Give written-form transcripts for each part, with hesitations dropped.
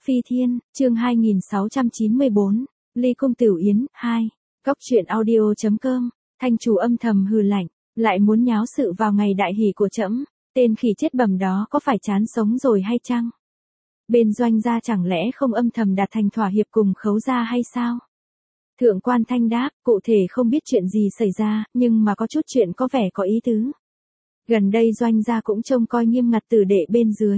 Phi Thiên, chương 2694, Ly Cung Tiểu Yến, 2. Góc truyện audio.com, Thanh chủ âm thầm hừ lạnh, lại muốn nháo sự vào ngày đại hỷ của trẫm, tên khỉ chết bầm đó có phải chán sống rồi hay chăng? Bên Doanh gia chẳng lẽ không âm thầm đạt thành thỏa hiệp cùng Khấu gia hay sao? Thượng quan Thanh đáp, cụ thể không biết chuyện gì xảy ra, nhưng mà có chút chuyện có vẻ có ý tứ. Gần đây Doanh gia cũng trông coi nghiêm ngặt tử đệ bên dưới.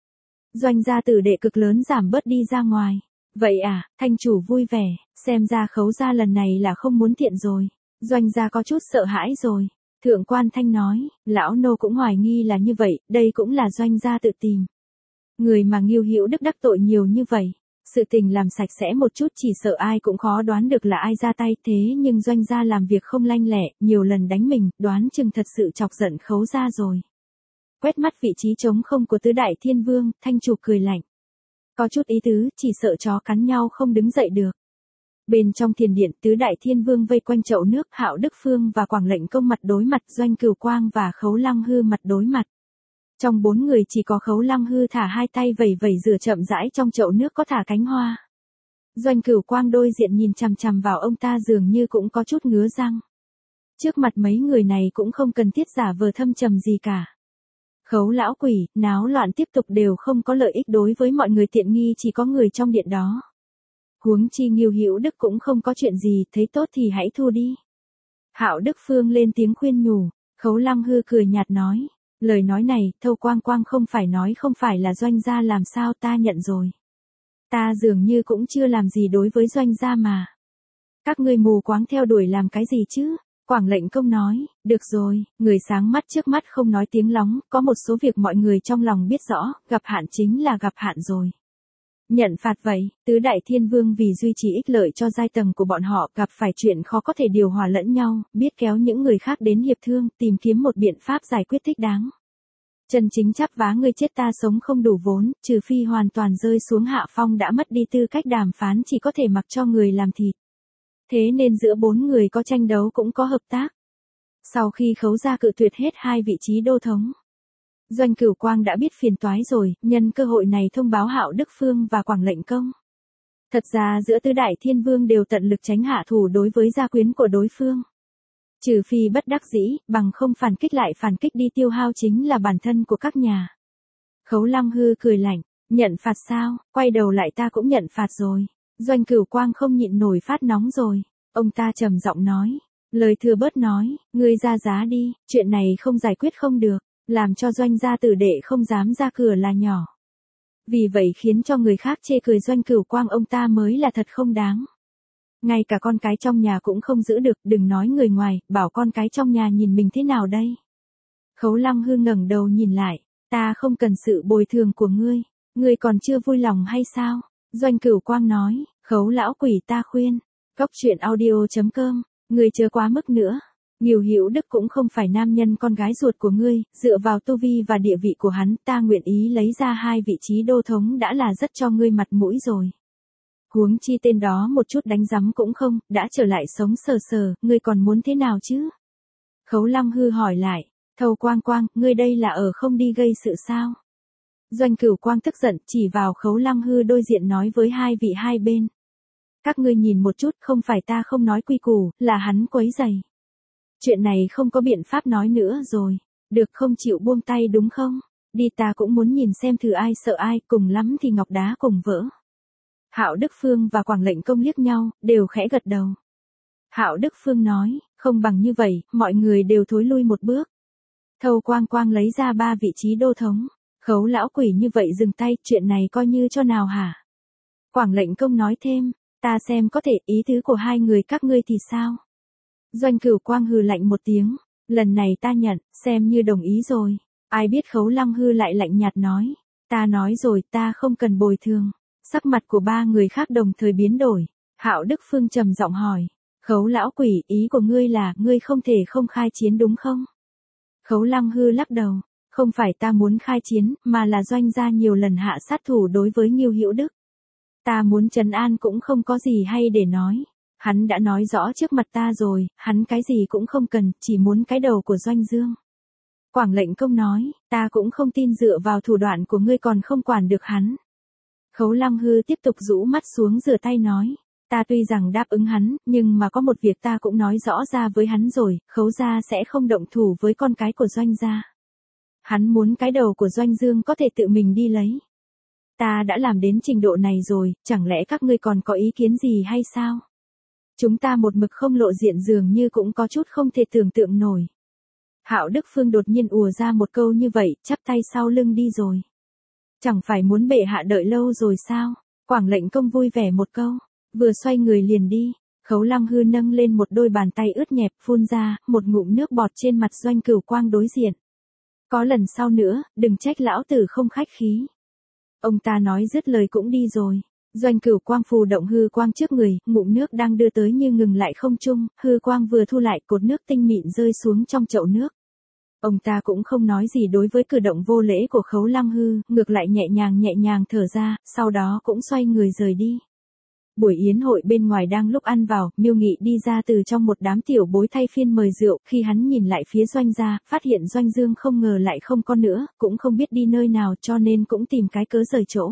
Doanh gia tử đệ cực lớn giảm bớt đi ra ngoài. Vậy à, Thanh chủ vui vẻ, xem ra Khấu gia lần này là không muốn thiện rồi. Doanh gia có chút sợ hãi rồi. Thượng quan Thanh nói, lão nô cũng hoài nghi là như vậy, đây cũng là Doanh gia tự tìm. Người mà Ngưu Hữu Đức đắc tội nhiều như vậy, sự tình làm sạch sẽ một chút chỉ sợ ai cũng khó đoán được là ai ra tay, thế nhưng Doanh gia làm việc không lanh lẹ, nhiều lần đánh mình, đoán chừng thật sự chọc giận Khấu gia rồi. Quét mắt vị trí trống không của tứ đại thiên vương, Thanh chủ cười lạnh. Có chút ý tứ, chỉ sợ chó cắn nhau không đứng dậy được. Bên trong thiền điện, tứ đại thiên vương vây quanh chậu nước, Hạo Đức Phương và Quảng Lệnh Công mặt đối mặt, Doanh Cửu Quang và Khấu Lăng Hư mặt đối mặt. Trong bốn người chỉ có Khấu Lăng Hư thả hai tay vẩy vẩy rửa chậm rãi trong chậu nước có thả cánh hoa. Doanh Cửu Quang đôi diện nhìn chằm chằm vào ông ta dường như cũng có chút ngứa răng. Trước mặt mấy người này cũng không cần thiết giả vờ thâm trầm gì cả. Khấu lão quỷ, náo loạn tiếp tục đều không có lợi ích đối với mọi người, tiện nghi chỉ có người trong điện đó. Huống chi Ngưu Hữu Đức cũng không có chuyện gì, thấy tốt thì hãy thu đi. Hạo Đức Phương lên tiếng khuyên nhủ, Khấu Lăng Hư cười nhạt nói, lời nói này, Thâu Quang Quang không phải nói không phải là Doanh gia làm sao, ta nhận rồi. Ta dường như cũng chưa làm gì đối với Doanh gia mà. Các ngươi mù quáng theo đuổi làm cái gì chứ? Quảng Lệnh Công nói, được rồi, người sáng mắt trước mắt không nói tiếng lóng, có một số việc mọi người trong lòng biết rõ, gặp hạn chính là gặp hạn rồi. Nhận phạt vậy, tứ đại thiên vương vì duy trì ích lợi cho giai tầng của bọn họ gặp phải chuyện khó có thể điều hòa lẫn nhau, biết kéo những người khác đến hiệp thương, tìm kiếm một biện pháp giải quyết thích đáng. Chân chính chắp vá ngươi chết ta sống không đủ vốn, trừ phi hoàn toàn rơi xuống hạ phong đã mất đi tư cách đàm phán, chỉ có thể mặc cho người làm thịt. Thế nên giữa bốn người có tranh đấu cũng có hợp tác. Sau khi Khấu gia cự tuyệt hết hai vị trí đô thống, Doanh Cửu Quang đã biết phiền toái rồi, nhân cơ hội này thông báo Hạo Đức Phương và Quảng Lệnh Công. Thật ra giữa tứ đại thiên vương đều tận lực tránh hạ thủ đối với gia quyến của đối phương. Trừ phi bất đắc dĩ, bằng không phản kích lại phản kích đi tiêu hao chính là bản thân của các nhà. Khấu Lăng Hư cười lạnh, nhận phạt sao, quay đầu lại ta cũng nhận phạt rồi. Doanh Cửu Quang không nhịn nổi phát nóng rồi, ông ta trầm giọng nói, lời thừa bớt nói, ngươi ra giá đi, chuyện này không giải quyết không được, làm cho Doanh gia tử đệ không dám ra cửa là nhỏ. Vì vậy khiến cho người khác chê cười Doanh Cửu Quang ông ta mới là thật không đáng. Ngay cả con cái trong nhà cũng không giữ được, đừng nói người ngoài, bảo con cái trong nhà nhìn mình thế nào đây. Khấu Lăng Hư ngẩng đầu nhìn lại, ta không cần sự bồi thường của ngươi còn chưa vui lòng hay sao? Doanh Cửu Quang nói, Khấu lão quỷ ta khuyên, góc truyện audio.com, ngươi chưa quá mức nữa. Ngưu Hữu Đức cũng không phải nam nhân con gái ruột của ngươi, dựa vào tu vi và địa vị của hắn, ta nguyện ý lấy ra hai vị trí đô thống đã là rất cho ngươi mặt mũi rồi. Huống chi tên đó một chút đánh rắm cũng không, đã trở lại sống sờ sờ, ngươi còn muốn thế nào chứ? Khấu Lăng Hư hỏi lại, Thâu Quang Quang, ngươi đây là ở không đi gây sự sao? Doanh Cửu Quang tức giận, chỉ vào Khấu Lăng Hư đối diện nói với hai vị hai bên. Các ngươi nhìn một chút, không phải ta không nói quy củ, là hắn quấy rầy. Chuyện này không có biện pháp nói nữa rồi, được không chịu buông tay đúng không? Đi, ta cũng muốn nhìn xem thử ai sợ ai, cùng lắm thì ngọc đá cùng vỡ. Hạo Đức Phương và Quảng Lệnh Công liếc nhau, đều khẽ gật đầu. Hạo Đức Phương nói, không bằng như vậy, mọi người đều thối lui một bước. Thâu Quang Quang lấy ra ba vị trí đô thống. Khấu lão quỷ như vậy dừng tay, chuyện này coi như cho nào hả? Quảng Lệnh Công nói thêm, ta xem có thể, ý tứ của hai người các ngươi thì sao? Doanh Cửu Quang hừ lạnh một tiếng, lần này ta nhận, xem như đồng ý rồi. Ai biết Khấu Lăng Hư lại lạnh nhạt nói, ta nói rồi, ta không cần bồi thường. Sắc mặt của ba người khác đồng thời biến đổi. Hạo Đức Phương trầm giọng hỏi, Khấu lão quỷ, ý của ngươi là, ngươi không thể không khai chiến đúng không? Khấu Lăng Hư lắc đầu, không phải ta muốn khai chiến, mà là Doanh gia nhiều lần hạ sát thủ đối với Ngưu Hữu Đức. Ta muốn trấn an cũng không có gì hay để nói. Hắn đã nói rõ trước mặt ta rồi, hắn cái gì cũng không cần, chỉ muốn cái đầu của Doanh Dương. Quảng Lệnh Công nói, ta cũng không tin dựa vào thủ đoạn của ngươi còn không quản được hắn. Khấu Lăng Hư tiếp tục rũ mắt xuống rửa tay nói. Ta tuy rằng đáp ứng hắn, nhưng mà có một việc ta cũng nói rõ ra với hắn rồi, Khấu gia sẽ không động thủ với con cái của Doanh gia. Hắn muốn cái đầu của Doanh Dương có thể tự mình đi lấy. Ta đã làm đến trình độ này rồi, chẳng lẽ các ngươi còn có ý kiến gì hay sao? Chúng ta một mực không lộ diện dường như cũng có chút không thể tưởng tượng nổi. Hạo Đức Phương đột nhiên ùa ra một câu như vậy, chắp tay sau lưng đi rồi. Chẳng phải muốn bệ hạ đợi lâu rồi sao? Quảng lệnh công vui vẻ một câu, vừa xoay người liền đi. Khấu Lăng Hư nâng lên một đôi bàn tay ướt nhẹp phun ra, một ngụm nước bọt trên mặt Doanh Cửu Quang đối diện. Có lần sau nữa, đừng trách lão tử không khách khí. Ông ta nói dứt lời cũng đi rồi. Doanh Cửu Quang phù động hư quang trước người, ngụm nước đang đưa tới như ngừng lại không trung, hư quang vừa thu lại cột nước tinh mịn rơi xuống trong chậu nước. Ông ta cũng không nói gì đối với cử động vô lễ của Khấu Lăng Hư, ngược lại nhẹ nhàng thở ra, sau đó cũng xoay người rời đi. Buổi yến hội bên ngoài đang lúc ăn vào, Miêu Nghị đi ra từ trong một đám tiểu bối thay phiên mời rượu, khi hắn nhìn lại phía Doanh gia, phát hiện Doanh Dương không ngờ lại không có nữa, cũng không biết đi nơi nào cho nên cũng tìm cái cớ rời chỗ.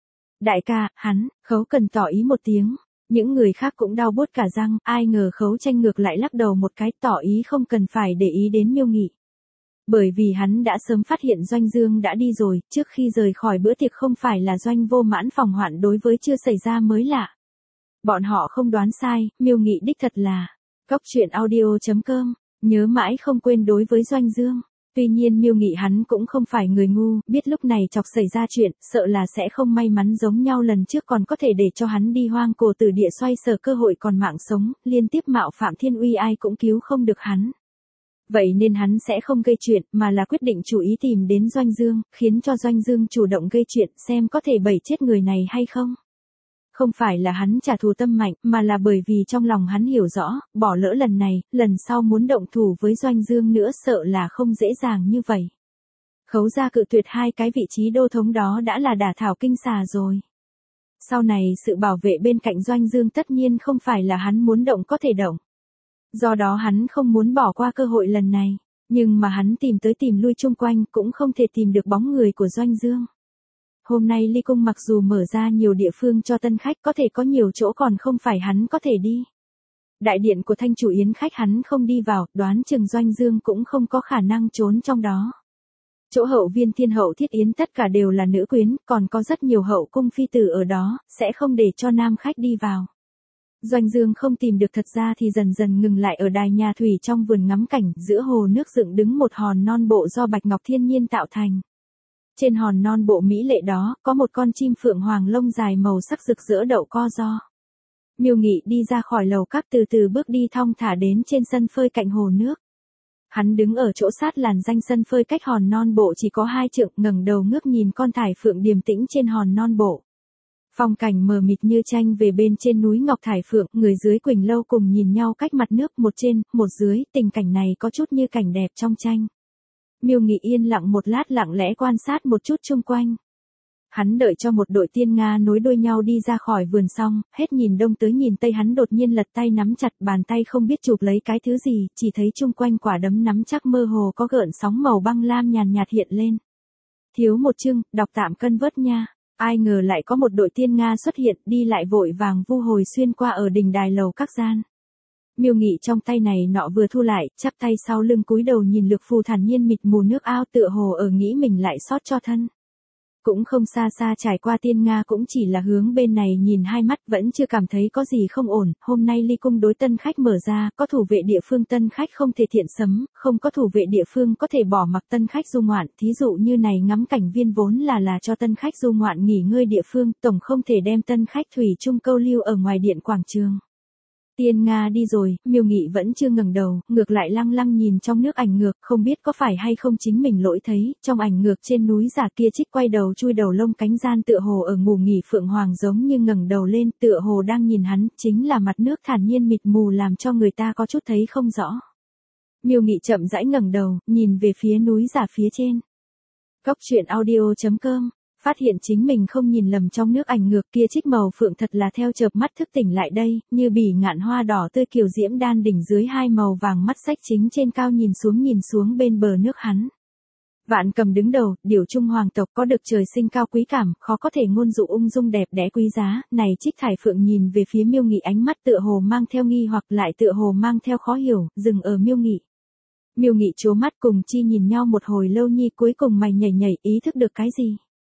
Đại ca, hắn, Khấu cần tỏ ý một tiếng. Những người khác cũng đau buốt cả răng, ai ngờ Khấu Tranh ngược lại lắc đầu một cái tỏ ý không cần phải để ý đến Miêu Nghị. Bởi vì hắn đã sớm phát hiện Doanh Dương đã đi rồi, trước khi rời khỏi bữa tiệc không phải là Doanh Vô Mãn phòng hoạn đối với chưa xảy ra mới lạ. Bọn họ không đoán sai, Miêu Nghị đích thật là Cóc Truyện Audio.com, nhớ mãi không quên đối với Doanh Dương. Tuy nhiên Miêu Nghị hắn cũng không phải người ngu, biết lúc này chọc xảy ra chuyện, sợ là sẽ không may mắn giống nhau lần trước còn có thể để cho hắn đi hoang cổ tử địa xoay sở cơ hội còn mạng sống, liên tiếp mạo phạm thiên uy ai cũng cứu không được hắn. Vậy nên hắn sẽ không gây chuyện, mà là quyết định chủ ý tìm đến Doanh Dương, khiến cho Doanh Dương chủ động gây chuyện xem có thể bẩy chết người này hay không. Không phải là hắn trả thù tâm mạnh, mà là bởi vì trong lòng hắn hiểu rõ, bỏ lỡ lần này, lần sau muốn động thủ với Doanh Dương nữa sợ là không dễ dàng như vậy. Khấu gia cự tuyệt hai cái vị trí đô thống đó đã là đả thảo kinh xà rồi. Sau này sự bảo vệ bên cạnh Doanh Dương tất nhiên không phải là hắn muốn động có thể động. Do đó hắn không muốn bỏ qua cơ hội lần này, nhưng mà hắn tìm tới tìm lui chung quanh cũng không thể tìm được bóng người của Doanh Dương. Hôm nay Ly Cung mặc dù mở ra nhiều địa phương cho tân khách có thể có nhiều chỗ còn không phải hắn có thể đi. Đại điện của thanh chủ yến khách hắn không đi vào, đoán chừng Doanh Dương cũng không có khả năng trốn trong đó. Chỗ hậu viên thiên hậu thiết yến tất cả đều là nữ quyến, còn có rất nhiều hậu cung phi tử ở đó, sẽ không để cho nam khách đi vào. Doanh Dương không tìm được thật ra thì dần dần ngừng lại ở đài nhà thủy trong vườn ngắm cảnh, giữa hồ nước dựng đứng một hòn non bộ do bạch ngọc thiên nhiên tạo thành. Trên hòn non bộ mỹ lệ đó, có một con chim phượng hoàng lông dài màu sắc rực rỡ đậu co ro. Miêu Nghị đi ra khỏi lầu các từ từ bước đi thong thả đến trên sân phơi cạnh hồ nước. Hắn đứng ở chỗ sát làn danh sân phơi cách hòn non bộ chỉ có 2 trượng, ngẩng đầu ngước nhìn con thải phượng điềm tĩnh trên hòn non bộ. Phong cảnh mờ mịt như tranh về bên trên núi Ngọc Thải Phượng, người dưới Quỳnh Lâu cùng nhìn nhau cách mặt nước, một trên, một dưới, tình cảnh này có chút như cảnh đẹp trong tranh. Miêu Nghị yên lặng một lát lặng lẽ quan sát một chút chung quanh. Hắn đợi cho một đội tiên Nga nối đuôi nhau đi ra khỏi vườn xong, hết nhìn đông tới nhìn tây hắn đột nhiên lật tay nắm chặt bàn tay không biết chụp lấy cái thứ gì, chỉ thấy chung quanh quả đấm nắm chắc mơ hồ có gợn sóng màu băng lam nhàn nhạt hiện lên. Thiếu một chương, đọc tạm cân vớt nha. Ai ngờ lại có một đội tiên Nga xuất hiện, đi lại vội vàng vu hồi xuyên qua ở đỉnh đài lầu các gian. Miêu Nghị trong tay này nọ vừa thu lại, chắp tay sau lưng cúi đầu nhìn Lược Phù thản nhiên mịt mù nước ao tựa hồ ở nghĩ mình lại sót cho thân. Cũng không xa xa trải qua tiên Nga cũng chỉ là hướng bên này nhìn hai mắt vẫn chưa cảm thấy có gì không ổn, hôm nay Ly Cung đối tân khách mở ra, có thủ vệ địa phương tân khách không thể thiện sấm, không có thủ vệ địa phương có thể bỏ mặc tân khách du ngoạn, thí dụ như này ngắm cảnh viên vốn là cho tân khách du ngoạn nghỉ ngơi địa phương, tổng không thể đem tân khách thủy chung câu lưu ở ngoài điện quảng trường. Tiên Nga đi rồi, Miêu Nghị vẫn chưa ngẩng đầu, ngược lại lăng lăng nhìn trong nước ảnh ngược, không biết có phải hay không chính mình lỗi thấy, trong ảnh ngược trên núi giả kia trích quay đầu chui đầu lông cánh gian tựa hồ ở ngủ nghỉ phượng hoàng giống như ngẩng đầu lên, tựa hồ đang nhìn hắn, chính là mặt nước thản nhiên mịt mù làm cho người ta có chút thấy không rõ. Miêu Nghị chậm rãi ngẩng đầu, nhìn về phía núi giả phía trên. Cóc Truyện Audio.com phát hiện chính mình không nhìn lầm trong nước ảnh ngược kia trích màu phượng thật là theo chợp mắt thức tỉnh lại đây, như bỉ ngạn hoa đỏ tươi kiều diễm đan đỉnh dưới hai màu vàng mắt sách chính trên cao nhìn xuống bên bờ nước hắn. Vạn Cầm đứng đầu, điều trung hoàng tộc có được trời sinh cao quý cảm, khó có thể ngôn dụ ung dung đẹp đẽ quý giá, này Trích Thải Phượng nhìn về phía Miêu Nghị ánh mắt tựa hồ mang theo nghi hoặc lại tựa hồ mang theo khó hiểu, dừng ở Miêu Nghị. Miêu Nghị trố mắt cùng chi nhìn nhau một hồi lâu nhi cuối cùng mày nhảy nhảy ý thức được cái gì.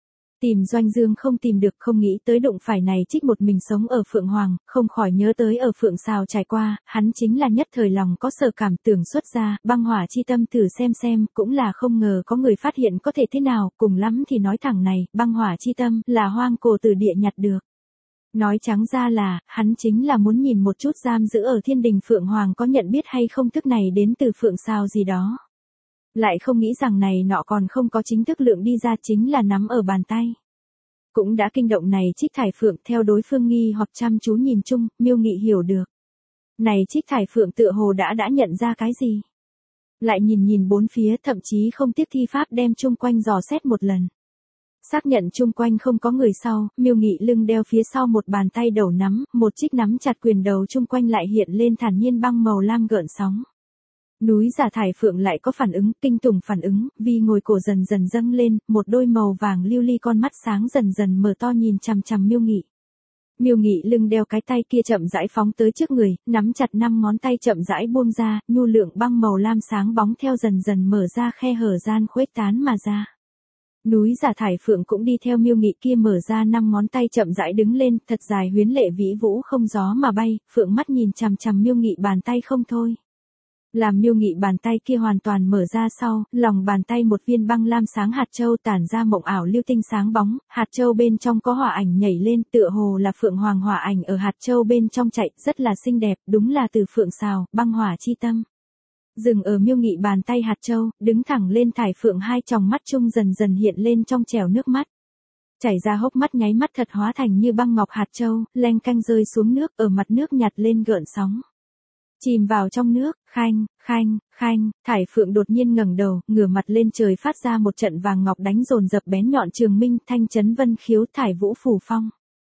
Tìm Doanh Dương không tìm được không nghĩ tới đụng phải này Trích một mình sống ở Phượng Hoàng, không khỏi nhớ tới ở Phượng Sào trải qua, hắn chính là nhất thời lòng có sở cảm tưởng xuất ra, băng hỏa chi tâm thử xem, cũng là không ngờ có người phát hiện có thể thế nào, cùng lắm thì nói thẳng này, băng hỏa chi tâm là hoang cổ từ địa nhặt được. Nói trắng ra là, hắn chính là muốn nhìn một chút giam giữ ở thiên đình Phượng Hoàng có nhận biết hay không thức này đến từ Phượng Sào gì đó. Lại không nghĩ rằng này nọ còn không có chính thức lượng đi ra chính là nắm ở bàn tay. Cũng đã kinh động này Trích Thải Phượng theo đối phương nghi hoặc chăm chú nhìn chung, Miêu Nghị hiểu được. Này Trích Thải Phượng tựa hồ đã nhận ra cái gì. Lại nhìn bốn phía thậm chí không tiếc thi pháp đem chung quanh dò xét một lần. Xác nhận chung quanh không có người sau, Miêu Nghị lưng đeo phía sau một bàn tay đầu nắm, một Trích nắm chặt quyền đầu chung quanh lại hiện lên thản nhiên băng màu lam gợn sóng. Núi Giả Thải Phượng lại có phản ứng, kinh tủng phản ứng, vì ngồi cổ dần dần dâng lên, một đôi màu vàng lưu ly con mắt sáng dần dần mở to nhìn chằm chằm Miêu Nghị. Miêu Nghị lưng đeo cái tay kia chậm rãi phóng tới trước người, nắm chặt 5 ngón tay chậm rãi buông ra, nhu lượng băng màu lam sáng bóng theo dần dần mở ra khe hở gian khuếch tán mà ra. Núi Giả Thải Phượng cũng đi theo Miêu Nghị kia mở ra 5 ngón tay chậm rãi đứng lên, thật dài huyến lệ vĩ vũ không gió mà bay, Phượng mắt nhìn chằm chằm Miêu Nghị bàn tay không thôi. Làm Miêu Nghị bàn tay kia hoàn toàn mở ra sau, lòng bàn tay một viên băng lam sáng hạt châu tản ra mộng ảo lưu tinh sáng bóng, hạt châu bên trong có hỏa ảnh nhảy lên tựa hồ là Phượng Hoàng hỏa ảnh ở hạt châu bên trong chạy, rất là xinh đẹp, đúng là từ Phượng Sào, băng hỏa chi tâm. Dừng ở Miêu Nghị bàn tay hạt châu, đứng thẳng lên Thải Phượng hai tròng mắt chung dần dần hiện lên trong trẻo nước mắt. Chảy ra hốc mắt nháy mắt thật hóa thành như băng ngọc hạt châu, leng canh rơi xuống nước ở mặt nước nhặt lên gợn sóng. Chìm vào trong nước, khanh, Thải Phượng đột nhiên ngẩng đầu, ngửa mặt lên trời phát ra một trận vàng ngọc đánh dồn dập bén nhọn trường minh thanh chấn vân khiếu thải vũ phủ phong.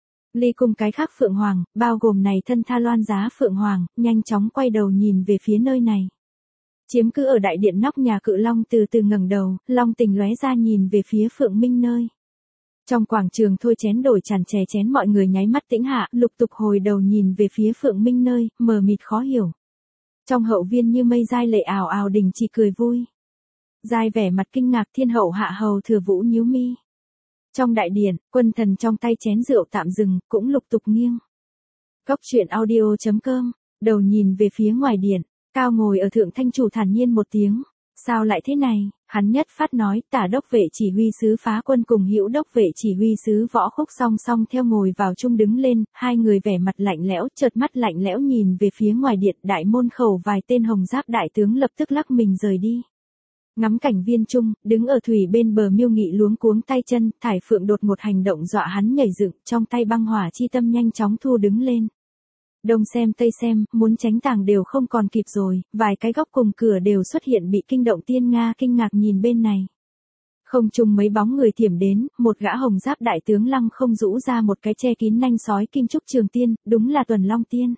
Ly cùng cái khác Phượng Hoàng, bao gồm này thân tha loan giá Phượng Hoàng, nhanh chóng quay đầu nhìn về phía nơi này. Chiếm cứ ở đại điện nóc nhà Cự Long từ từ ngẩng đầu, long tình lóe ra nhìn về phía Phượng Minh nơi. Trong quảng trường thôi chén đổi tràn chè chén mọi người nháy mắt tĩnh hạ, lục tục hồi đầu nhìn về phía Phượng Minh nơi, mờ mịt khó hiểu. Trong hậu viên như mây giai lệ ào ào đình chỉ cười vui. Giai vẻ mặt kinh ngạc thiên hậu hạ hầu Thừa Vũ nhíu mi. Trong đại điện, quân thần trong tay chén rượu tạm dừng, cũng lục tục nghiêng. Cốc truyện audio.com, đầu nhìn về phía ngoài điện, Cao ngồi ở thượng thanh chủ thản nhiên một tiếng. Sao lại thế này? Hắn nhất phát nói, Tả đốc vệ chỉ huy sứ Phá Quân cùng Hữu đốc vệ chỉ huy sứ Võ Khúc song song theo ngồi vào chung đứng lên, hai người vẻ mặt lạnh lẽo, chợt mắt lạnh lẽo nhìn về phía ngoài điện, đại môn khẩu vài tên hồng giáp đại tướng lập tức lắc mình rời đi. Ngắm cảnh viên trung, đứng ở thủy bên bờ Miêu Nghị luống cuống tay chân, Thải Phượng đột một hành động dọa hắn nhảy dựng, trong tay băng hỏa chi tâm nhanh chóng thu đứng lên. Đông xem tây xem, muốn tránh tàng đều không còn kịp rồi, vài cái góc cùng cửa đều xuất hiện bị kinh động tiên Nga kinh ngạc nhìn bên này. Không chung mấy bóng người thiểm đến, một gã hồng giáp đại tướng lăng không rũ ra một cái che kín nanh sói kim trúc trường tiên, đúng là Tuần Long Tiên.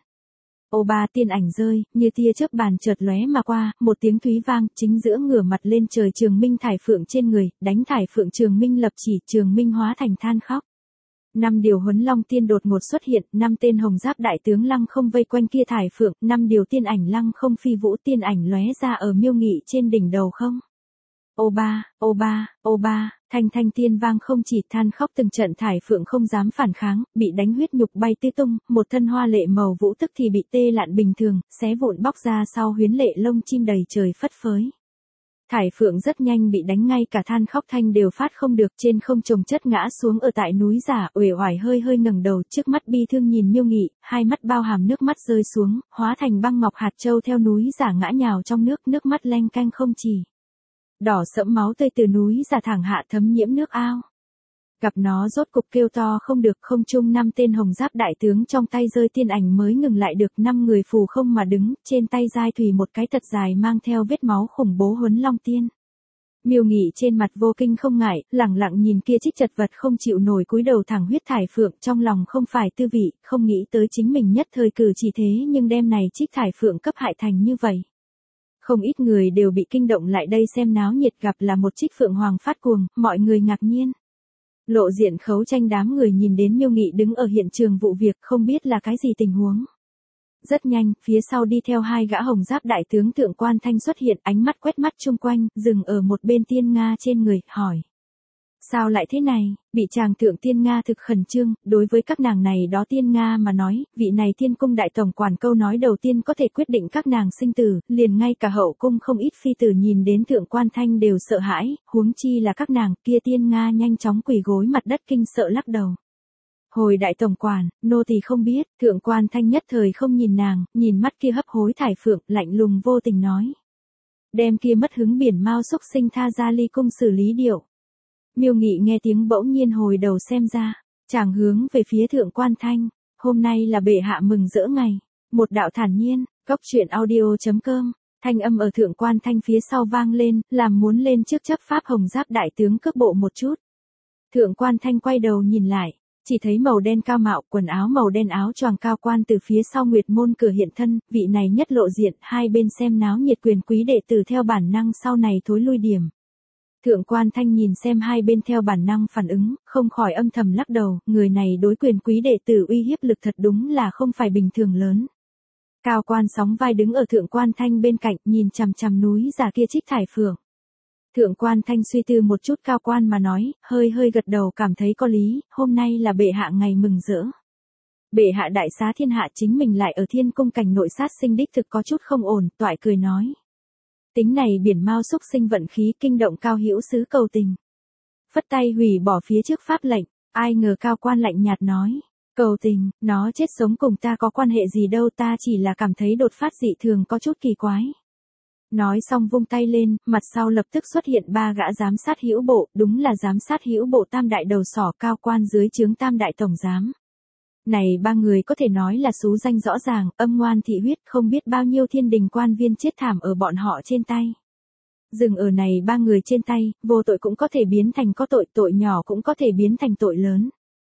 Ô ba tiên ảnh rơi, như tia chớp bàn chợt lóe mà qua, một tiếng thúy vang, chính giữa ngửa mặt lên trời Trường Minh Thải Phượng trên người, đánh Thải Phượng Trường Minh lập chỉ, Trường Minh hóa thành than khóc. 5 điều Huấn Long Tiên đột ngột xuất hiện, 5 tên hồng giáp đại tướng lăng không vây quanh kia Thải Phượng, 5 điều tiên ảnh lăng không phi vũ tiên ảnh lóe ra ở Miêu Nghị trên đỉnh đầu không. Ô ba, ô ba, ô ba, thanh thanh tiên vang không chỉ than khóc từng trận Thải Phượng không dám phản kháng, bị đánh huyết nhục bay tứ tung, một thân hoa lệ màu vũ tức thì bị tê lạn bình thường, xé vụn bóc ra sau huyến lệ lông chim đầy trời phất phới. Thải Phượng rất nhanh bị đánh ngay cả than khóc thanh đều phát không được, trên không chồng chất ngã xuống ở tại núi giả, uể oải hơi hơi ngẩng đầu, trước mắt bi thương nhìn Miêu Nghị, hai mắt bao hàm nước mắt rơi xuống, hóa thành băng ngọc hạt châu theo núi giả ngã nhào trong nước mắt leng canh không chỉ. Đỏ sẫm máu tươi từ núi giả thẳng hạ thấm nhiễm nước ao. Gặp nó rốt cục kêu to không được, không chung 5 tên hồng giáp đại tướng trong tay rơi tiên ảnh mới ngừng lại được, 5 người phù không mà đứng, trên tay giai thủy một cái thật dài mang theo vết máu khủng bố Huấn Long Tiên. Miêu Nghị trên mặt vô kinh không ngại, lẳng lặng nhìn kia trích chật vật không chịu nổi cúi đầu thẳng huyết Thải Phượng, trong lòng không phải tư vị, không nghĩ tới chính mình nhất thời cử chỉ thế nhưng đêm này trích Thải Phượng cấp hại thành như vậy. Không ít người đều bị kinh động lại đây xem náo nhiệt, gặp là một trích phượng hoàng phát cuồng, mọi người ngạc nhiên. Lộ diện Khấu Tranh đám người nhìn đến Miêu Nghị đứng ở hiện trường vụ việc, không biết là cái gì tình huống. Rất nhanh, phía sau đi theo hai gã hồng giáp đại tướng Thượng Quan Thanh xuất hiện, ánh mắt quét mắt chung quanh, dừng ở một bên Tiên Nga trên người, hỏi. Sao lại thế này? Bị chàng thượng Tiên Nga thực khẩn trương, đối với các nàng này đó Tiên Nga mà nói, vị này Thiên cung đại tổng quản câu nói đầu tiên có thể quyết định các nàng sinh tử, liền ngay cả hậu cung không ít phi tử nhìn đến Thượng Quan Thanh đều sợ hãi, huống chi là các nàng kia. Tiên Nga nhanh chóng quỳ gối mặt đất kinh sợ lắc đầu. Hồi đại tổng quản, nô tỳ không biết. Thượng Quan Thanh nhất thời không nhìn nàng, nhìn mắt kia hấp hối thải phượng, lạnh lùng vô tình nói. Đem kia mất hứng biển mao xúc sinh tha ra ly cung xử lý điệu. Miêu Nghị nghe tiếng bỗng nhiên hồi đầu xem ra, chàng hướng về phía Thượng Quan Thanh, hôm nay là bệ hạ mừng rỡ ngày. Một đạo thản nhiên, góc truyện audio.com, thanh âm ở Thượng Quan Thanh phía sau vang lên, làm muốn lên trước chấp pháp hồng giáp đại tướng cước bộ một chút. Thượng Quan Thanh quay đầu nhìn lại, chỉ thấy màu đen cao mạo, quần áo màu đen áo choàng cao quan từ phía sau Nguyệt môn cửa hiện thân, vị này nhất lộ diện, hai bên xem náo nhiệt quyền quý đệ tử theo bản năng sau này thối lui điểm. Thượng Quan Thanh nhìn xem hai bên theo bản năng phản ứng, không khỏi âm thầm lắc đầu, người này đối quyền quý đệ tử uy hiếp lực thật đúng là không phải bình thường lớn. Cao quan sóng vai đứng ở Thượng Quan Thanh bên cạnh, nhìn chằm chằm núi già kia trích thải phượng. Thượng Quan Thanh suy tư một chút, cao quan mà nói, hơi gật đầu cảm thấy có lý, hôm nay là bệ hạ ngày mừng rỡ. Bệ hạ đại xá thiên hạ, chính mình lại ở Thiên cung cảnh nội sát sinh đích thực có chút không ổn, toại cười nói. Tính này biển mao xúc sinh vận khí, kinh động Cao Hữu sứ cầu tình. Phất tay hủy bỏ phía trước pháp lệnh, ai ngờ cao quan lạnh nhạt nói. Cầu tình, nó chết sống cùng ta có quan hệ gì đâu, ta chỉ là cảm thấy đột phát dị thường có chút kỳ quái. Nói xong vung tay lên, mặt sau lập tức xuất hiện ba gã giám sát hữu bộ, đúng là giám sát hữu bộ tam đại đầu sỏ cao quan dưới trướng tam đại tổng giám. Này ba người có thể nói là xú danh rõ ràng, âm ngoan thị huyết, không biết bao nhiêu thiên đình quan viên chết thảm ở bọn họ trên tay. Dừng ở này ba người trên tay, vô tội cũng có thể biến thành có tội, tội nhỏ cũng có thể biến thành tội lớn.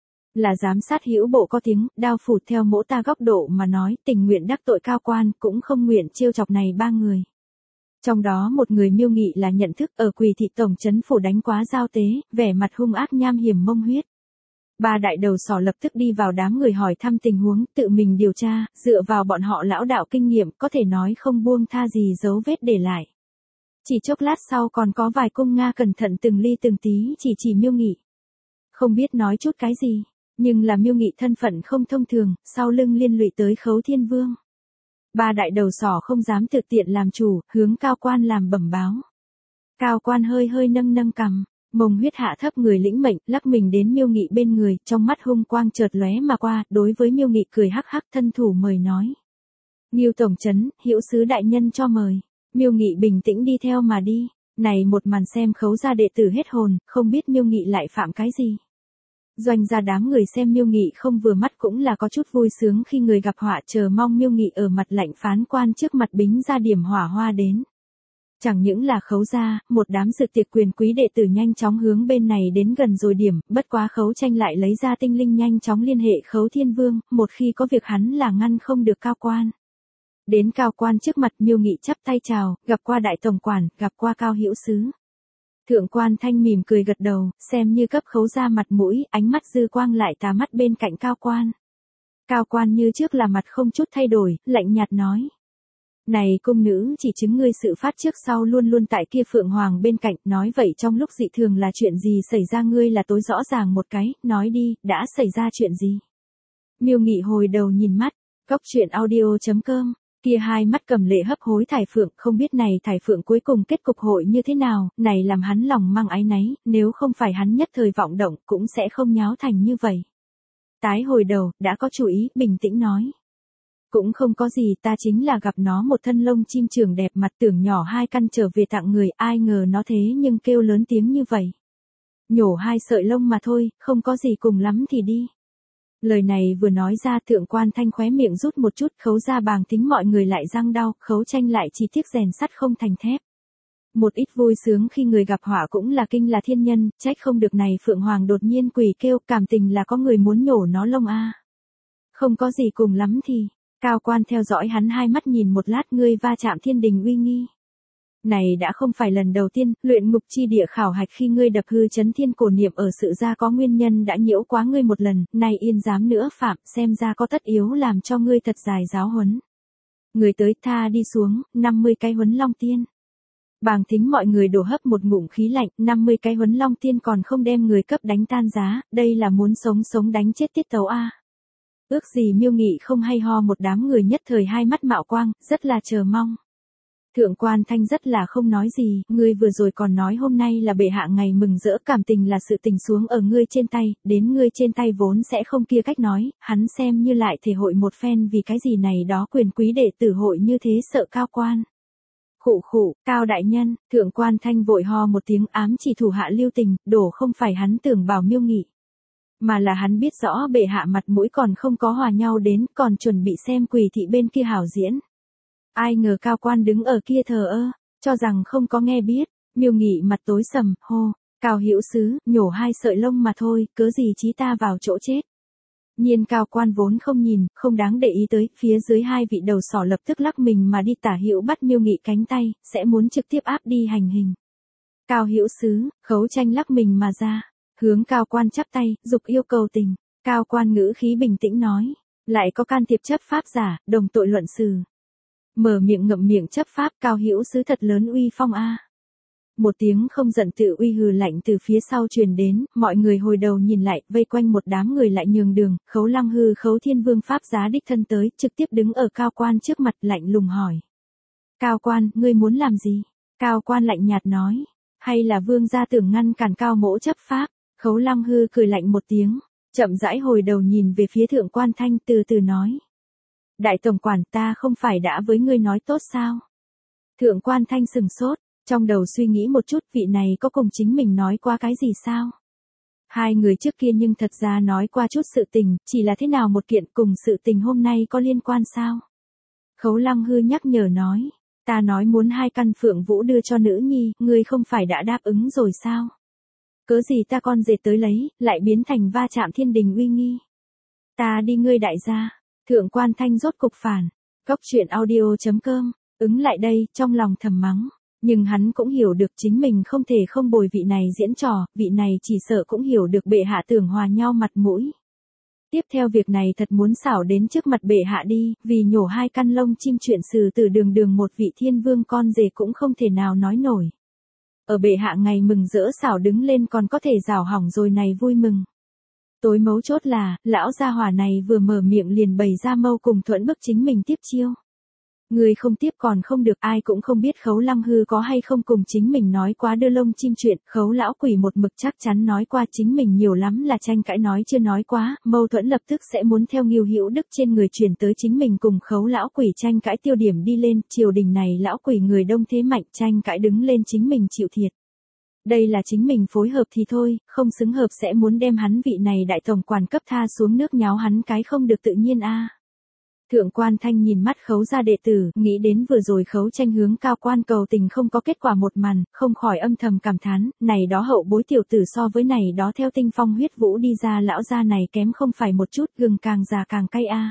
Là giám sát hữu bộ có tiếng, đao phủ theo mỗ ta góc độ mà nói, tình nguyện đắc tội cao quan, cũng không nguyện trêu chọc này ba người. Trong đó một người Miêu Nghị là nhận thức ở Quỳ thị tổng trấn phủ đánh quá giao tế, vẻ mặt hung ác nham hiểm mông huyết. Ba đại đầu sỏ lập tức đi vào đám người hỏi thăm tình huống, tự mình điều tra, dựa vào bọn họ lão đạo kinh nghiệm, có thể nói không buông tha gì dấu vết để lại. Chỉ chốc lát sau còn có vài cung Nga cẩn thận từng ly từng tí chỉ Miêu Nghị. Không biết nói chút cái gì, nhưng là Miêu Nghị thân phận không thông thường, sau lưng liên lụy tới Khấu Thiên Vương. Ba đại đầu sỏ không dám tự tiện làm chủ, hướng cao quan làm bẩm báo. Cao quan hơi nâng cằm, mông huyết hạ thấp người lĩnh mệnh, lắc mình đến Miêu Nghị bên người, trong mắt hung quang chợt lóe mà qua, đối với Miêu Nghị cười hắc hắc, thân thủ mời nói. Miêu tổng trấn, hữu sứ đại nhân cho mời. Miêu Nghị bình tĩnh đi theo mà đi, này một màn xem Khấu gia đệ tử hết hồn, không biết Miêu Nghị lại phạm cái gì. Doanh gia đám người xem Miêu Nghị không vừa mắt cũng là có chút vui sướng khi người gặp họa, chờ mong Miêu Nghị ở mặt lạnh phán quan trước mặt bính ra điểm hỏa hoa đến. Chẳng những là Khấu gia, một đám dự tiệc quyền quý đệ tử nhanh chóng hướng bên này đến gần rồi điểm, bất quá Khấu Tranh lại lấy ra tinh linh nhanh chóng liên hệ Khấu Thiên Vương, một khi có việc hắn là ngăn không được cao quan. Đến cao quan trước mặt Miêu Nghị chắp tay chào, gặp qua đại tổng quản, gặp qua Cao Hữu sứ. Thượng Quan Thanh mỉm cười gật đầu, xem như cấp Khấu gia mặt mũi, ánh mắt dư quang lại tà mắt bên cạnh cao quan. Cao quan như trước là mặt không chút thay đổi, lạnh nhạt nói. Này cung nữ, chỉ chứng ngươi sự phát trước sau luôn luôn tại kia Phượng Hoàng bên cạnh, nói vậy trong lúc dị thường là chuyện gì xảy ra, ngươi là tối rõ ràng một cái, nói đi, đã xảy ra chuyện gì. Miêu Nghị hồi đầu nhìn mắt, góc truyện audio.com. Kia hai mắt cầm lệ hấp hối thải phượng, không biết này thải phượng cuối cùng kết cục hội như thế nào, này làm hắn lòng mang áy náy, nếu không phải hắn nhất thời vọng động, cũng sẽ không nháo thành như vậy. Tái hồi đầu, đã có chủ ý, bình tĩnh nói. Cũng không có gì, ta chính là gặp nó một thân lông chim trường đẹp, mặt tưởng nhỏ hai căn trở về tặng người, ai ngờ nó thế nhưng kêu lớn tiếng như vậy. Nhổ hai sợi lông mà thôi, không có gì, cùng lắm thì đi. Lời này vừa nói ra, Thượng Quan Thanh khóe miệng rút một chút, Khấu gia bàng tính mọi người lại răng đau, Khấu Tranh lại chỉ tiếc rèn sắt không thành thép. Một ít vui sướng khi người gặp họa cũng là kinh là thiên nhân, trách không được này Phượng Hoàng đột nhiên quỳ kêu, cảm tình là có người muốn nhổ nó lông a. Không có gì, cùng lắm thì. Cao quan theo dõi hắn hai mắt nhìn một lát, ngươi va chạm thiên đình uy nghi. Này đã không phải lần đầu tiên, luyện ngục chi địa khảo hạch khi ngươi đập hư chấn thiên cổ niệm ở sự ra có nguyên nhân đã nhiễu quá ngươi một lần, nay yên dám nữa phạm, xem ra có tất yếu làm cho ngươi thật dài giáo huấn. Người tới tha đi xuống, 50 cái huấn long tiên. Bàng thính mọi người đổ hấp một ngụm khí lạnh, 50 cái huấn long tiên còn không đem người cấp đánh tan giá, đây là muốn sống sống đánh chết tiết tấu a. Ước gì Miêu Nghị không hay ho, một đám người nhất thời hai mắt mạo quang, rất là chờ mong. Thượng quan Thanh rất là không nói gì, ngươi vừa rồi còn nói hôm nay là bệ hạ ngày mừng rỡ, cảm tình là sự tình xuống ở ngươi trên tay, đến ngươi trên tay vốn sẽ không kia cách nói, hắn xem như lại thể hội một phen vì cái gì này đó quyền quý đệ tử hội như thế sợ Cao quan. Khụ khụ, Cao đại nhân, thượng quan Thanh vội ho một tiếng ám chỉ thủ hạ lưu tình, đổ không phải hắn tưởng bảo Miêu Nghị. Mà là hắn biết rõ bệ hạ mặt mũi còn không có hòa nhau đến, còn chuẩn bị xem Quỳ thị bên kia hảo diễn. Ai ngờ Cao quan đứng ở kia thờ ơ, cho rằng không có nghe biết, Miêu Nghị mặt tối sầm, hô, Cao hữu sứ, nhổ 2 sợi lông mà thôi, cớ gì chí ta vào chỗ chết. Nhiên Cao quan vốn không nhìn, không đáng để ý tới, phía dưới hai vị đầu sỏ lập tức lắc mình mà đi tả hữu bắt Miêu Nghị cánh tay, sẽ muốn trực tiếp áp đi hành hình. Cao hữu sứ, Khấu Tranh lắc mình mà ra, hướng Cao quan chắp tay, dục yêu cầu tình. Cao quan ngữ khí bình tĩnh nói, lại có can thiệp chấp pháp giả, đồng tội luận xử. Mở miệng ngậm miệng chấp pháp, Cao hữu sứ thật lớn uy phong a. Một tiếng không giận tự uy hừ lạnh từ phía sau truyền đến, mọi người hồi đầu nhìn lại, vây quanh một đám người lại nhường đường, Khấu Lăng Hư Khấu Thiên Vương pháp giá đích thân tới, trực tiếp đứng ở Cao quan trước mặt lạnh lùng hỏi. Cao quan, ngươi muốn làm gì? Cao quan lạnh nhạt nói, hay là vương gia tưởng ngăn cản Cao mỗ chấp pháp? Khấu Lăng Hư cười lạnh một tiếng, chậm rãi hồi đầu nhìn về phía thượng quan Thanh từ từ nói. Đại tổng quản, ta không phải đã với ngươi nói tốt sao? Thượng quan Thanh sừng sốt, trong đầu suy nghĩ một chút, vị này có cùng chính mình nói qua cái gì sao? Hai người trước kia nhưng thật ra nói qua chút sự tình, chỉ là thế nào một kiện cùng sự tình hôm nay có liên quan sao? Khấu Lăng Hư nhắc nhở nói, ta nói muốn 2 căn phượng vũ đưa cho nữ nhi, ngươi không phải đã đáp ứng rồi sao? Cớ gì ta con dệt tới lấy, lại biến thành va chạm thiên đình uy nghi? Ta đi ngươi đại gia. Thượng quan Thanh rốt cục phản. Góc truyện audio.com, ứng lại đây, trong lòng thầm mắng. Nhưng hắn cũng hiểu được chính mình không thể không bồi vị này diễn trò, vị này chỉ sợ cũng hiểu được bệ hạ tưởng hòa nhau mặt mũi. Tiếp theo việc này thật muốn xảo đến trước mặt bệ hạ đi, vì nhổ 2 căn lông chim chuyện xử từ đường một vị thiên vương con rể cũng không thể nào nói nổi. Ở bệ hạ ngày mừng rỡ xảo đứng lên còn có thể rào hỏng rồi này vui mừng. Tối mấu chốt là, lão gia hỏa này vừa mở miệng liền bày ra mâu cùng thuẫn bức chính mình tiếp chiêu. Người không tiếp còn không được, ai cũng không biết Khấu Lăng Hư có hay không cùng chính mình nói quá đưa lông chim chuyện, Khấu lão quỷ một mực chắc chắn nói qua chính mình nhiều lắm là tranh cãi nói chưa nói quá, mâu thuẫn lập tức sẽ muốn theo Ngưu Hữu Đức trên người chuyển tới chính mình cùng Khấu lão quỷ tranh cãi tiêu điểm đi lên, triều đình này lão quỷ người đông thế mạnh tranh cãi đứng lên chính mình chịu thiệt. Đây là chính mình phối hợp thì thôi, không xứng hợp sẽ muốn đem hắn vị này đại tổng quản cấp tha xuống nước nháo hắn cái không được tự nhiên a. Thượng quan Thanh nhìn mắt Khấu gia đệ tử, nghĩ đến vừa rồi Khấu Tranh hướng Cao quan cầu tình không có kết quả một màn, không khỏi âm thầm cảm thán, này đó hậu bối tiểu tử so với này đó theo tinh phong huyết vũ đi ra lão gia này kém không phải một chút, gừng càng già càng cay a.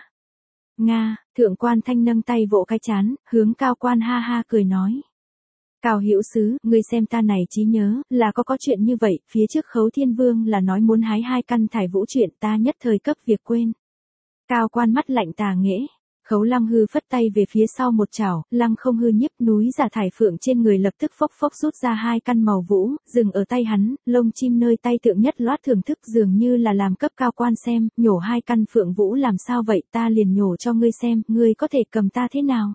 Nga, thượng quan Thanh nâng tay vỗ cái chán, hướng Cao quan ha ha cười nói. Cao hữu sứ, ngươi xem ta này trí nhớ, là có chuyện như vậy, phía trước Khấu Thiên Vương là nói muốn hái 2 căn thải vũ chuyện ta nhất thời cấp việc quên. Cao quan mắt lạnh tà nghễ, Khấu Lăng Hư phất tay về phía sau một chảo, Lăng không hư nhiếp núi giả thải phượng trên người lập tức phốc phốc rút ra 2 căn màu vũ, dừng ở tay hắn, lông chim nơi tay tượng nhất loát thưởng thức dường như là làm cấp Cao quan xem, nhổ 2 căn phượng vũ làm sao vậy ta liền nhổ cho ngươi xem, ngươi có thể cầm ta thế nào?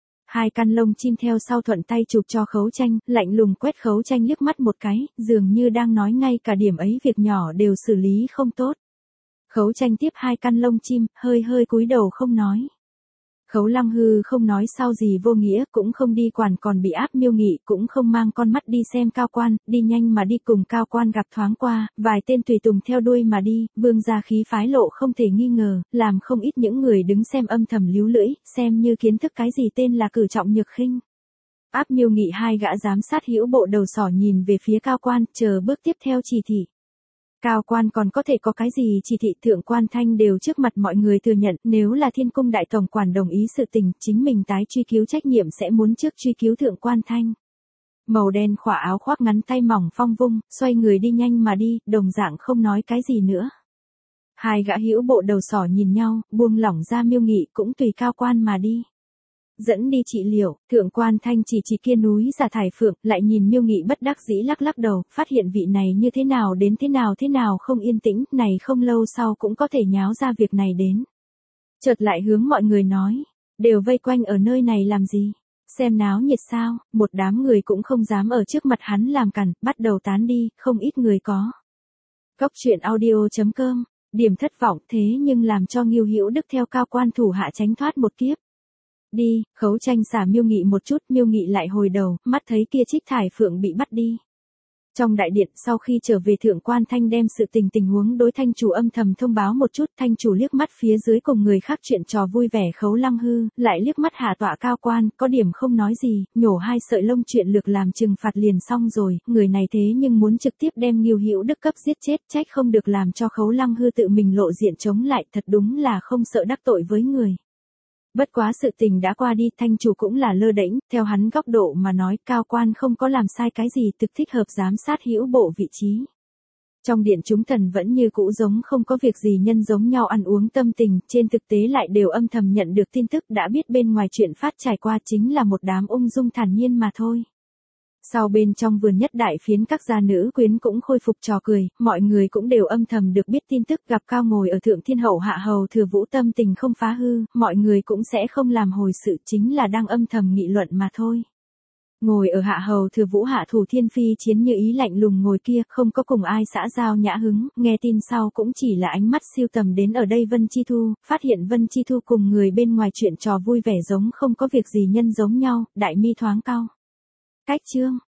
2 căn lông chim theo sau thuận tay chụp cho Khấu Tranh, lạnh lùng quét Khấu Tranh liếc mắt một cái, dường như đang nói ngay cả điểm ấy việc nhỏ đều xử lý không tốt. Khấu Tranh tiếp 2 căn lông chim, hơi cúi đầu không nói. Khấu Lăng Hư không nói sao gì vô nghĩa, cũng không đi quản còn bị áp Miêu Nghị, cũng không mang con mắt đi xem Cao quan, đi nhanh mà đi cùng Cao quan gặp thoáng qua, vài tên tùy tùng theo đuôi mà đi, vương gia khí phái lộ không thể nghi ngờ, làm không ít những người đứng xem âm thầm líu lưỡi, xem như kiến thức cái gì tên là cử trọng nhược khinh. Áp Miêu Nghị 2 gã giám sát hữu bộ đầu sỏ nhìn về phía Cao quan, chờ bước tiếp theo chỉ thị. Cao quan còn có thể có cái gì chỉ thị thượng quan Thanh đều trước mặt mọi người thừa nhận, nếu là Thiên cung đại tổng quản đồng ý sự tình, chính mình tái truy cứu trách nhiệm sẽ muốn trước truy cứu thượng quan Thanh. Màu đen khỏa áo khoác ngắn tay mỏng phong vung, xoay người đi nhanh mà đi, đồng dạng không nói cái gì nữa. Hai gã hữu bộ đầu sỏ nhìn nhau, buông lỏng ra Miêu Nghị cũng tùy cao quan mà đi. Dẫn đi trị liệu, thượng quan Thanh chỉ kia núi giả thải phượng, lại nhìn Miêu Nghị bất đắc dĩ lắc lắc đầu, phát hiện vị này như thế nào đến thế nào không yên tĩnh, này không lâu sau cũng có thể nháo ra việc này đến. Chợt lại hướng mọi người nói, đều vây quanh ở nơi này làm gì, xem náo nhiệt sao, một đám người cũng không dám ở trước mặt hắn làm cản, bắt đầu tán đi, không ít người có. Góc truyện audio.com, điểm thất vọng thế nhưng làm cho Ngưu Hữu Đức theo cao quan thủ hạ tránh thoát một kiếp. Đi, Khấu Tranh xả Miêu Nghị một chút, Miêu Nghị lại hồi đầu, mắt thấy kia Trích Thải Phượng bị bắt đi. Trong đại điện, sau khi trở về thượng quan Thanh đem sự tình huống đối Thanh chủ âm thầm thông báo một chút, Thanh chủ liếc mắt phía dưới cùng người khác chuyện trò vui vẻ Khấu Lăng Hư, lại liếc mắt hạ tọa cao quan, có điểm không nói gì, nhổ hai sợi lông chuyện lược làm trừng phạt liền xong rồi, người này thế nhưng muốn trực tiếp đem Ngưu Hữu Đức cấp giết chết, trách không được làm cho Khấu Lăng Hư tự mình lộ diện chống lại, thật đúng là không sợ đắc tội với người. Bất quá sự tình đã qua đi, Thanh chủ cũng là lơ đễnh, theo hắn góc độ mà nói, cao quan không có làm sai cái gì, thực thích hợp giám sát hữu bộ vị trí. Trong điện chúng thần vẫn như cũ giống không có việc gì nhân giống nhau ăn uống tâm tình, trên thực tế lại đều âm thầm nhận được tin tức đã biết bên ngoài chuyện phát trải qua chính là một đám ung dung thản nhiên mà thôi. Sau bên trong vườn nhất đại phiến các gia nữ quyến cũng khôi phục trò cười, mọi người cũng đều âm thầm được biết tin tức gặp cao ngồi ở thượng thiên hậu hạ hầu Thừa Vũ tâm tình không phá hư, mọi người cũng sẽ không làm hồi sự chính là đang âm thầm nghị luận mà thôi. Ngồi ở hạ hầu Thừa Vũ hạ thủ thiên phi chiến như ý lạnh lùng ngồi kia, không có cùng ai xã giao nhã hứng, nghe tin sau cũng chỉ là ánh mắt siêu tầm đến ở đây Vân Chi Thu, phát hiện Vân Chi Thu cùng người bên ngoài chuyện trò vui vẻ giống không có việc gì nhân giống nhau, đại mi thoáng cau. Cách chương